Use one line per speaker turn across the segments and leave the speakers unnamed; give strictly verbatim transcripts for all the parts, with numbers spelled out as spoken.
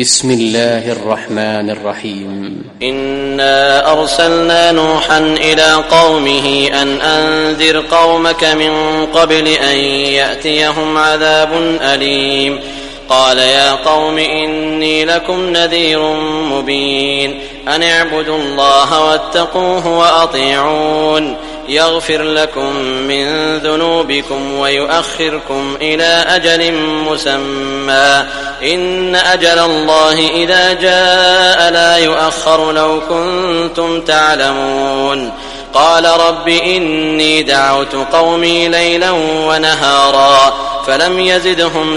بسم الله الرحمن الرحيم.
إنا أرسلنا نوحا إلى قومه أن أنذر قومك من قبل أن يأتيهم عذاب أليم. قال يا قوم إني لكم نذير مبين أن اعبدوا الله واتقوه وأطيعون يغفر لكم من ذنوبكم ويؤخركم إلى أجل مسمى إن أجل الله إذا جاء لا يؤخر لو كنتم تعلمون. قال رب إني دعوت قومي ليلا ونهارا فلم يزدهم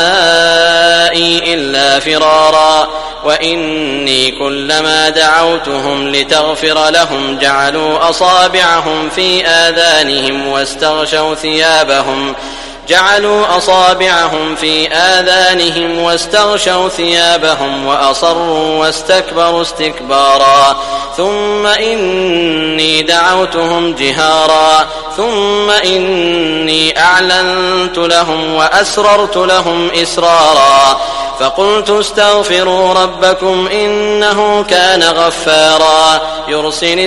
دعائي إلا فرارا وإني كلما دعوتهم لتغفر لهم جعلوا أصابعهم في آذانهم واستغشوا ثيابهم جعلوا أصابعهم في آذانهم واستغشوا ثيابهم وأصروا واستكبروا استكبارا ثم إني دعوتهم جهارا ثم إني أعلنت لهم وأسررت لهم إسرارا فقلت استغفروا ربكم إنه كان غفارا يرسل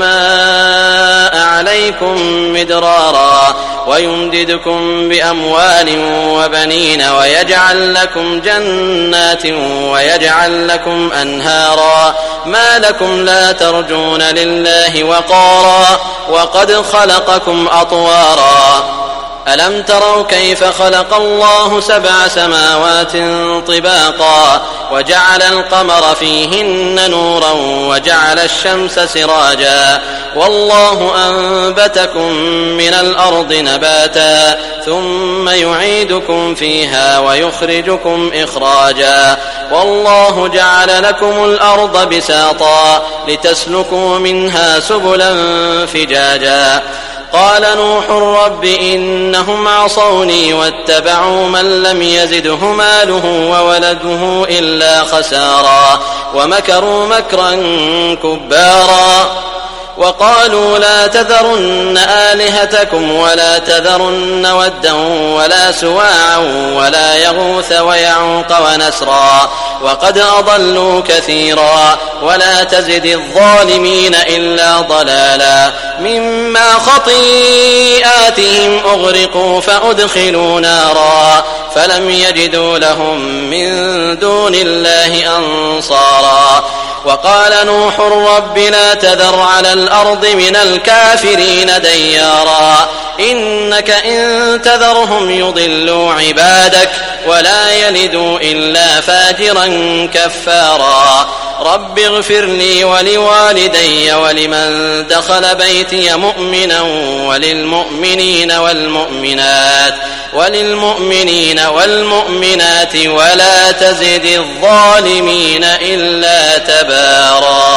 السماء عليكم مدرارا ويمددكم بأموال وبنين ويجعل لكم جنات ويجعل لكم أنهارا ما لكم لا ترجون لله وقارا وقد خلقكم أطوارا ألم تروا كيف خلق الله سبع سماوات طباقا وجعل القمر فيهن نورا وجعل الشمس سراجا والله أنبتكم من الأرض نباتا ثم يعيدكم فيها ويخرجكم إخراجا والله جعل لكم الأرض بساطا لتسلكوا منها سبلا فجاجا. قال نوح رب إنهم عصوني واتبعوا من لم يزده ماله وولده إلا خسارا ومكروا مكرا كبارا وقالوا لا تذرن آلهتكم ولا تذرن ودا ولا سواعا ولا يغوث ويعوق ونسرا وقد أضلوا كثيرا ولا تزد الظالمين إلا ضلالا مما خطيئاتهم أغرقوا فأدخلوا نارا فلم يجدوا لهم من دون الله أنصارا. وقال نوح رب لا تذر على الأرض من الكافرين ديارا إنك إن تذرهم يضلوا عبادك ولا يلدوا إلا فاجرا كفارا. رب اغفر لي ولوالدي ولمن دخل بيتي مؤمنا وللمؤمنين والمؤمنات وللمؤمنين والمؤمنات ولا تزد الظالمين إلا تبارا.